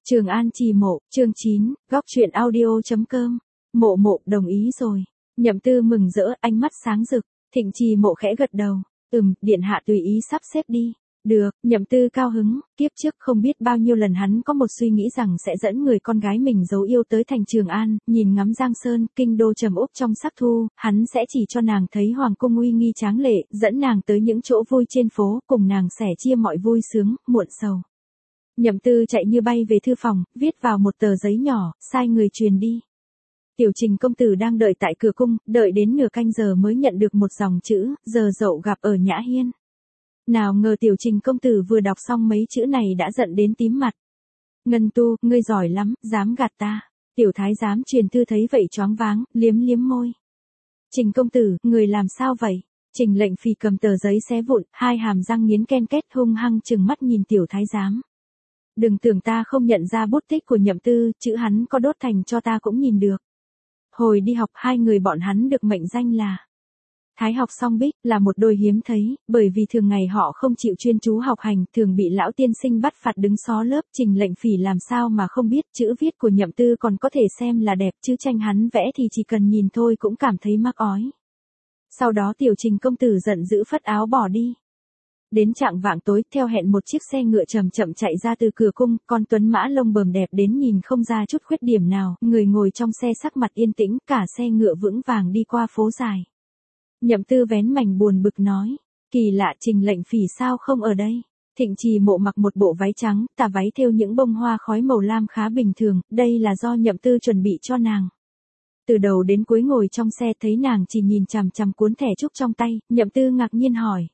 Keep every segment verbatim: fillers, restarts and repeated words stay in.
Trường An Trì Mộ, chương chín, góc truyện audio.com. Mộ mộ đồng ý rồi. Nhậm Tư mừng rỡ, ánh mắt sáng rực. Thịnh Trì Mộ khẽ gật đầu. Ừm, điện hạ tùy ý sắp xếp đi. Được, Nhậm Tư cao hứng, kiếp trước không biết bao nhiêu lần hắn có một suy nghĩ rằng sẽ dẫn người con gái mình giấu yêu tới thành Trường An, nhìn ngắm Giang Sơn, kinh đô trầm úc trong sắc thu, hắn sẽ chỉ cho nàng thấy hoàng cung uy nghi tráng lệ, dẫn nàng tới những chỗ vui trên phố, cùng nàng sẻ chia mọi vui sướng, muộn sầu. Nhậm Tư chạy như bay về thư phòng, viết vào một tờ giấy nhỏ, sai người truyền đi. Tiểu Trình công tử đang đợi tại cửa cung, đợi đến nửa canh giờ mới nhận được một dòng chữ, giờ dậu gặp ở Nhã Hiên. Nào ngờ Tiểu Trình công tử vừa đọc xong mấy chữ này đã giận đến tím mặt. Ngân Tu, ngươi giỏi lắm, dám gạt ta. Tiểu thái giám truyền thư thấy vậy choáng váng, liếm liếm môi. Trình công tử, người làm sao vậy? Trình lệnh phì cầm tờ giấy xé vụn, hai hàm răng nghiến ken két hung hăng trừng mắt nhìn tiểu thái giám. Đừng tưởng ta không nhận ra bút tích của Nhậm Tư, chữ hắn có đốt thành cho ta cũng nhìn được. Hồi đi học hai người bọn hắn được mệnh danh là Thái học song bích, là một đôi hiếm thấy, bởi vì thường ngày họ không chịu chuyên chú học hành, thường bị lão tiên sinh bắt phạt đứng xó lớp. Trình lệnh phỉ làm sao mà không biết chữ viết của Nhậm Tư còn có thể xem là đẹp, chứ tranh hắn vẽ thì chỉ cần nhìn thôi cũng cảm thấy mắc ói. Sau đó Tiểu Trình công tử giận dữ phất áo bỏ đi. Đến chạng vạng tối, theo hẹn một chiếc xe ngựa chậm chậm chạy ra từ cửa cung, con tuấn mã lông bờm đẹp đến nhìn không ra chút khuyết điểm nào, người ngồi trong xe sắc mặt yên tĩnh, cả xe ngựa vững vàng đi qua phố dài. Nhậm Tư vén mảnh buồn bực nói, kỳ lạ, Trình lệnh phỉ sao không ở đây? Thịnh Trì Mộ mặc một bộ váy trắng, tà váy thêu những bông hoa khói màu lam khá bình thường, đây là do Nhậm Tư chuẩn bị cho nàng. Từ đầu đến cuối ngồi trong xe thấy nàng chỉ nhìn chằm chằm cuốn thẻ trúc trong tay, Nhậm Tư ngạc nhiên hỏi.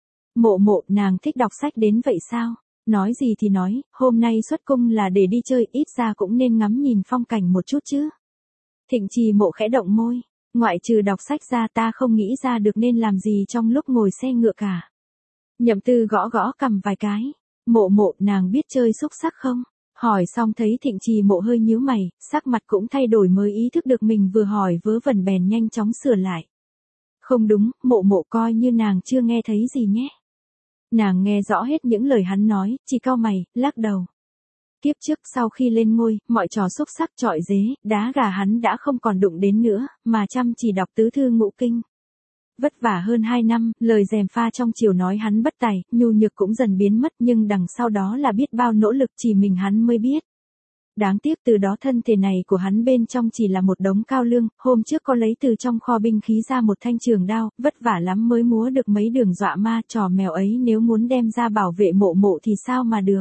Mộ mộ, nàng thích đọc sách đến vậy sao? Nói gì thì nói, hôm nay xuất cung là để đi chơi, ít ra cũng nên ngắm nhìn phong cảnh một chút chứ. Thịnh Trì Mộ khẽ động môi, ngoại trừ đọc sách ra ta không nghĩ ra được nên làm gì trong lúc ngồi xe ngựa cả. Nhậm Tư gõ gõ cằm vài cái, mộ mộ, nàng biết chơi xúc sắc không? Hỏi xong thấy Thịnh Trì Mộ hơi nhíu mày, sắc mặt cũng thay đổi mới ý thức được mình vừa hỏi vớ vẩn bèn nhanh chóng sửa lại. Không đúng, mộ mộ coi như nàng chưa nghe thấy gì nhé. Nàng nghe rõ hết những lời hắn nói, chỉ cau mày, lắc đầu. Kiếp trước sau khi lên ngôi, mọi trò xúc sắc chọi dế, đá gà hắn đã không còn đụng đến nữa, mà chăm chỉ đọc tứ thư ngũ kinh. Vất vả hơn hai năm, lời gièm pha trong chiều nói hắn bất tài, nhu nhược cũng dần biến mất, nhưng đằng sau đó là biết bao nỗ lực chỉ mình hắn mới biết. Đáng tiếc từ đó thân thể này của hắn bên trong chỉ là một đống cao lương, hôm trước có lấy từ trong kho binh khí ra một thanh trường đao, vất vả lắm mới múa được mấy đường dọa ma, trò mèo ấy nếu muốn đem ra bảo vệ mộ mộ thì sao mà được.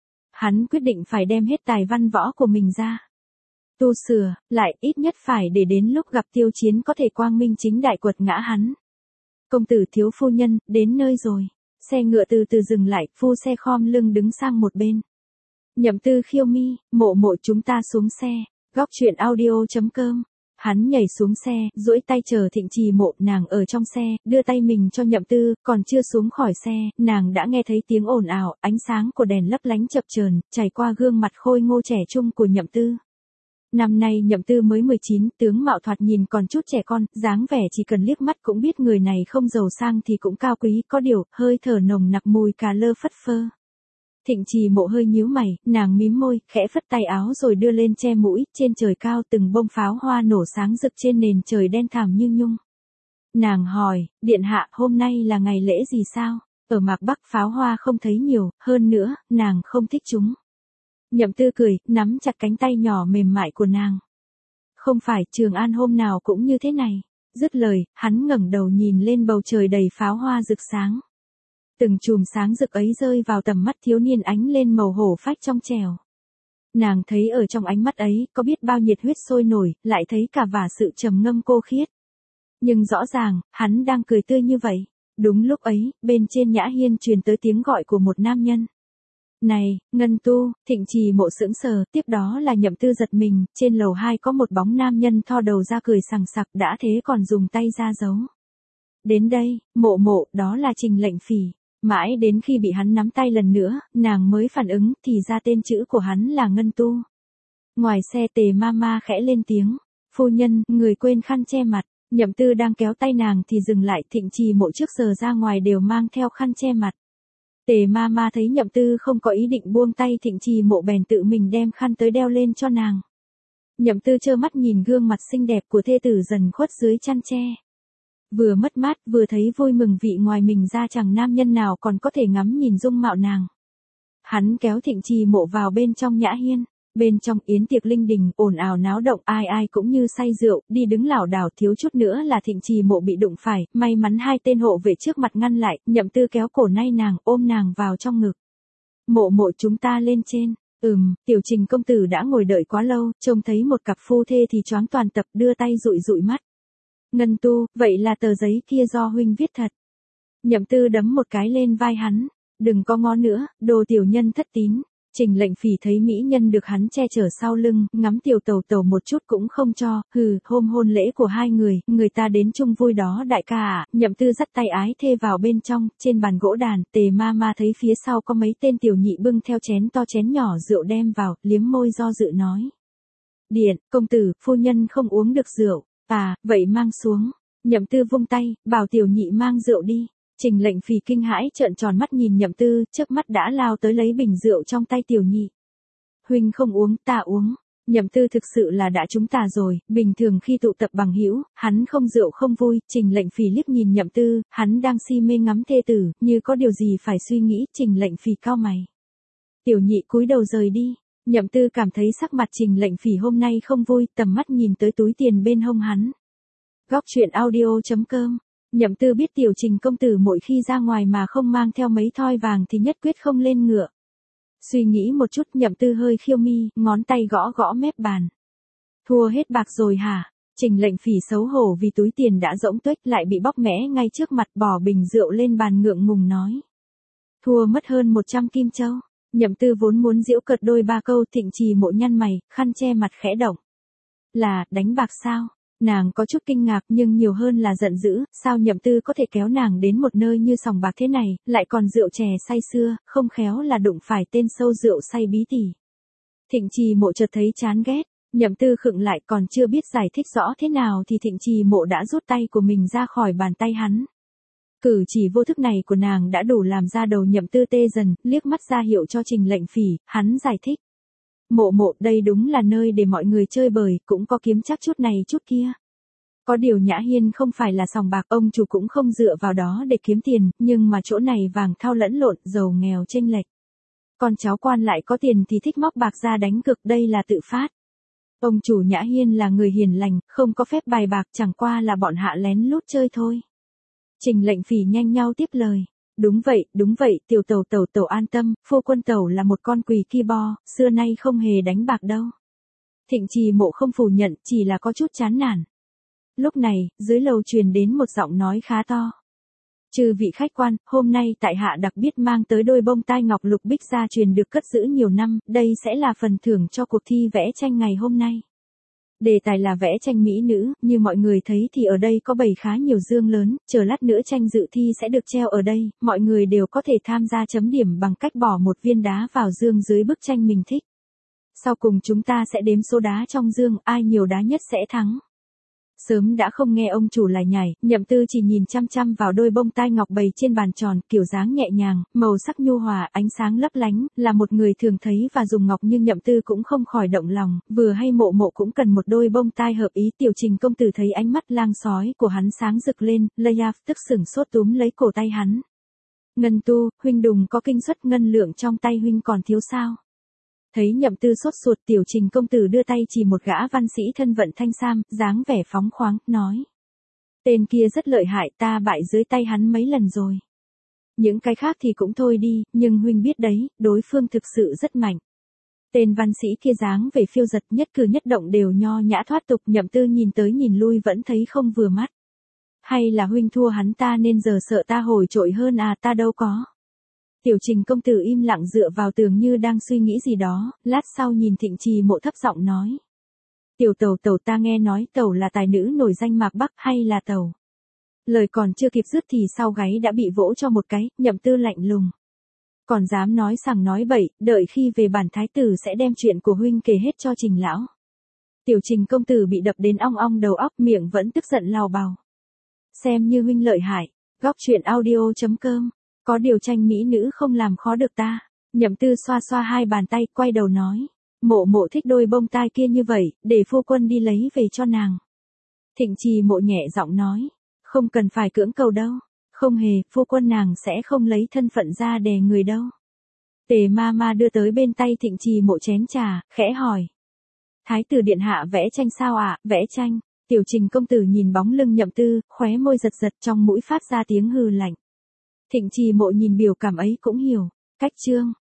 Hắn quyết định phải đem hết tài văn võ của mình ra. Tu sửa, lại ít nhất phải để đến lúc gặp Tiêu Chiến có thể quang minh chính đại quật ngã hắn. Công tử thiếu phu nhân, đến nơi rồi. Xe ngựa từ từ dừng lại, phu xe khom lưng đứng sang một bên. Nhậm Tư khiêu mi, mộ mộ chúng ta xuống xe, góc truyện audio.com. Hắn nhảy xuống xe, duỗi tay chờ Thịnh Trì Mộ, nàng ở trong xe, đưa tay mình cho Nhậm Tư, còn chưa xuống khỏi xe, nàng đã nghe thấy tiếng ồn ào, ánh sáng của đèn lấp lánh chập chờn, chảy qua gương mặt khôi ngô trẻ trung của Nhậm Tư. Năm nay Nhậm Tư mới mười chín, tướng mạo thoạt nhìn còn chút trẻ con, dáng vẻ chỉ cần liếc mắt cũng biết người này không giàu sang thì cũng cao quý, có điều, hơi thở nồng nặc mùi cà lơ phất phơ. Thịnh Trì Mộ hơi nhíu mày, nàng mím môi, khẽ phất tay áo rồi đưa lên che mũi, trên trời cao từng bông pháo hoa nổ sáng rực trên nền trời đen thẳm như nhung. Nàng hỏi, điện hạ, hôm nay là ngày lễ gì sao? Ở Mạc Bắc pháo hoa không thấy nhiều, hơn nữa, nàng không thích chúng. Nhậm Tư cười, nắm chặt cánh tay nhỏ mềm mại của nàng. Không phải, Trường An hôm nào cũng như thế này. Dứt lời, hắn ngẩng đầu nhìn lên bầu trời đầy pháo hoa rực sáng. Từng chùm sáng rực ấy rơi vào tầm mắt thiếu niên ánh lên màu hổ phách trong trẻo. Nàng thấy ở trong ánh mắt ấy có biết bao nhiệt huyết sôi nổi, lại thấy cả và sự trầm ngâm cô khiết. Nhưng rõ ràng, hắn đang cười tươi như vậy. Đúng lúc ấy, bên trên Nhã Hiên truyền tới tiếng gọi của một nam nhân. Này, Ngân Tu, Thịnh Trì Mộ sững sờ, tiếp đó là Nhậm Tư giật mình, trên lầu hai có một bóng nam nhân thò đầu ra cười sằng sặc, đã thế còn dùng tay ra giấu. Đến đây, mộ mộ, đó là Trình lệnh phỉ. Mãi đến khi bị hắn nắm tay lần nữa, nàng mới phản ứng, thì ra tên chữ của hắn là Ngân Tu. Ngoài xe Tề ma ma khẽ lên tiếng, phu nhân, người quên khăn che mặt. Nhậm Tư đang kéo tay nàng thì dừng lại, Thịnh Trì Mộ trước giờ ra ngoài đều mang theo khăn che mặt. Tề ma ma thấy Nhậm Tư không có ý định buông tay Thịnh Trì Mộ bèn tự mình đem khăn tới đeo lên cho nàng. Nhậm Tư trơ mắt nhìn gương mặt xinh đẹp của thê tử dần khuất dưới chăn tre. Vừa mất mát vừa thấy vui mừng vị ngoài mình ra chẳng nam nhân nào còn có thể ngắm nhìn dung mạo nàng. Hắn kéo Thịnh Trì Mộ vào bên trong nhã hiên. Bên trong yến tiệc linh đình, ồn ào náo động, ai ai cũng như say rượu, đi đứng lảo đảo, thiếu chút nữa là Thịnh Trì Mộ bị đụng phải, may mắn hai tên hộ vệ trước mặt ngăn lại, Nhậm Tư kéo cổ nay nàng, ôm nàng vào trong ngực. Mộ mộ chúng ta lên trên. Ừm, Tiểu Trình công tử đã ngồi đợi quá lâu, trông thấy một cặp phu thê thì choáng toàn tập, đưa tay dụi dụi mắt. Ngân Tu, vậy là tờ giấy kia do huynh viết thật. Nhậm Tư đấm một cái lên vai hắn, đừng có ngó nữa, đồ tiểu nhân thất tín. Trình Lệnh Phỉ thấy mỹ nhân được hắn che chở sau lưng, ngắm Tiểu Tẩu Tẩu một chút cũng không cho, hừ, hôm hôn lễ của hai người, người ta đến chung vui đó đại ca ạ. Nhậm Tư dắt tay ái thê vào bên trong, trên bàn gỗ đàn, Tề ma ma thấy phía sau có mấy tên tiểu nhị bưng theo chén to chén nhỏ rượu đem vào, liếm môi do dự nói. Điện, công tử, phu nhân không uống được rượu, à, vậy mang xuống. Nhậm Tư vung tay, bảo tiểu nhị mang rượu đi. Trình Lệnh Phỉ kinh hãi trợn tròn mắt nhìn Nhậm Tư, trước mắt đã lao tới lấy bình rượu trong tay tiểu nhị. Huynh không uống, ta uống. Nhậm Tư thực sự là đã trúng tà rồi, bình thường khi tụ tập bằng hữu, hắn không rượu không vui. Trình Lệnh Phỉ liếc nhìn Nhậm Tư, hắn đang si mê ngắm thê tử, như có điều gì phải suy nghĩ. Trình Lệnh Phỉ cau mày. Tiểu nhị cúi đầu rời đi. Nhậm Tư cảm thấy sắc mặt Trình Lệnh Phỉ hôm nay không vui, tầm mắt nhìn tới túi tiền bên hông hắn. Góc truyện audio chấm com. Nhậm Tư biết Tiểu Trình công tử mỗi khi ra ngoài mà không mang theo mấy thoi vàng thì nhất quyết không lên ngựa. Suy nghĩ một chút, Nhậm Tư hơi khiêu mi, ngón tay gõ gõ mép bàn. Thua hết bạc rồi hả? Trình Lệnh Phỉ xấu hổ vì túi tiền đã rỗng tuếch lại bị bóc mẽ ngay trước mặt, bỏ bình rượu lên bàn ngượng ngùng nói. Thua mất hơn một trăm kim châu. Nhậm Tư vốn muốn giễu cợt đôi ba câu, Thịnh Trì Mộ nhăn mày, khăn che mặt khẽ động. Là, đánh bạc sao? Nàng có chút kinh ngạc nhưng nhiều hơn là giận dữ, sao Nhậm Tư có thể kéo nàng đến một nơi như sòng bạc thế này, lại còn rượu chè say sưa, không khéo là đụng phải tên sâu rượu say bí tỉ. Thịnh Trì Mộ chợt thấy chán ghét, Nhậm Tư khựng lại còn chưa biết giải thích rõ thế nào thì Thịnh Trì Mộ đã rút tay của mình ra khỏi bàn tay hắn. Cử chỉ vô thức này của nàng đã đủ làm ra đầu Nhậm Tư tê dần, liếc mắt ra hiệu cho Trình Lệnh Phỉ, hắn giải thích. Mộ mộ, đây đúng là nơi để mọi người chơi bời, cũng có kiếm chắc chút này chút kia. Có điều Nhã Hiên không phải là sòng bạc, ông chủ cũng không dựa vào đó để kiếm tiền, nhưng mà chỗ này vàng thao lẫn lộn, giàu nghèo chênh lệch. Con cháu quan lại có tiền thì thích móc bạc ra đánh cược, đây là tự phát. Ông chủ Nhã Hiên là người hiền lành, không có phép bài bạc, chẳng qua là bọn hạ lén lút chơi thôi. Trình Lệnh Phỉ nhanh nhau tiếp lời. Đúng vậy, đúng vậy, Tiểu Tẩu Tẩu Tẩu an tâm, phu quân Tẩu là một con quỳ ki bo, xưa nay không hề đánh bạc đâu. Thịnh Trì Mộ không phủ nhận, chỉ là có chút chán nản. Lúc này, dưới lầu truyền đến một giọng nói khá to. Chư vị khách quan, hôm nay tại hạ đặc biệt mang tới đôi bông tai ngọc lục bích gia truyền được cất giữ nhiều năm, đây sẽ là phần thưởng cho cuộc thi vẽ tranh ngày hôm nay. Đề tài là vẽ tranh mỹ nữ, như mọi người thấy thì ở đây có bày khá nhiều dương lớn, chờ lát nữa tranh dự thi sẽ được treo ở đây, mọi người đều có thể tham gia chấm điểm bằng cách bỏ một viên đá vào dương dưới bức tranh mình thích. Sau cùng chúng ta sẽ đếm số đá trong dương, ai nhiều đá nhất sẽ thắng. Sớm đã không nghe ông chủ lải nhải, Nhậm Tư chỉ nhìn chăm chăm vào đôi bông tai ngọc bày trên bàn tròn, kiểu dáng nhẹ nhàng, màu sắc nhu hòa, ánh sáng lấp lánh, là một người thường thấy và dùng ngọc nhưng Nhậm Tư cũng không khỏi động lòng, vừa hay mộ mộ cũng cần một đôi bông tai hợp ý. Tiểu Trình công tử thấy ánh mắt lang sói của hắn sáng rực lên, Leia tức sửng sốt túm lấy cổ tay hắn. Ngân Tu, huynh đùng có kinh suất, ngân lượng trong tay huynh còn thiếu sao? Thấy Nhậm Tư sốt ruột, Tiểu Trình công tử đưa tay chỉ một gã văn sĩ thân vận thanh sam, dáng vẻ phóng khoáng, nói. Tên kia rất lợi hại, ta bại dưới tay hắn mấy lần rồi. Những cái khác thì cũng thôi đi, nhưng huynh biết đấy, đối phương thực sự rất mạnh. Tên văn sĩ kia dáng vẻ phiêu giật, nhất cử nhất động đều nho nhã thoát tục. Nhậm Tư nhìn tới nhìn lui vẫn thấy không vừa mắt. Hay là huynh thua hắn ta nên giờ sợ ta hồi trội hơn à, ta đâu có. Tiểu Trình công tử im lặng dựa vào tường như đang suy nghĩ gì đó, lát sau nhìn Thịnh Trì Mộ thấp giọng nói. Tiểu Tẩu Tẩu, ta nghe nói Tẩu là tài nữ nổi danh Mạc Bắc, hay là Tẩu? Lời còn chưa kịp dứt thì sau gáy đã bị vỗ cho một cái. Nhậm Tư lạnh lùng. Còn dám nói sằng nói bậy, đợi khi về bản thái tử sẽ đem chuyện của huynh kể hết cho Trình lão. Tiểu Trình công tử bị đập đến ong ong đầu óc, miệng vẫn tức giận lào bào. Xem như huynh lợi hại. Góc truyện audio chấm com Có điều tranh mỹ nữ không làm khó được ta. Nhậm Tư xoa xoa hai bàn tay, quay đầu nói. Mộ mộ thích đôi bông tai kia như vậy, để phu quân đi lấy về cho nàng. Thịnh Trì Mộ nhẹ giọng nói. Không cần phải cưỡng cầu đâu. Không hề, phu quân nàng sẽ không lấy thân phận ra đè người đâu. Tề ma ma đưa tới bên tay Thịnh Trì Mộ chén trà, khẽ hỏi. Thái tử điện hạ vẽ tranh sao ạ? À? Vẽ tranh. Tiểu Trình công tử nhìn bóng lưng Nhậm Tư, khóe môi giật giật, trong mũi phát ra tiếng hừ lạnh. Thịnh Trì Mộ nhìn biểu cảm ấy cũng hiểu. Cách chương.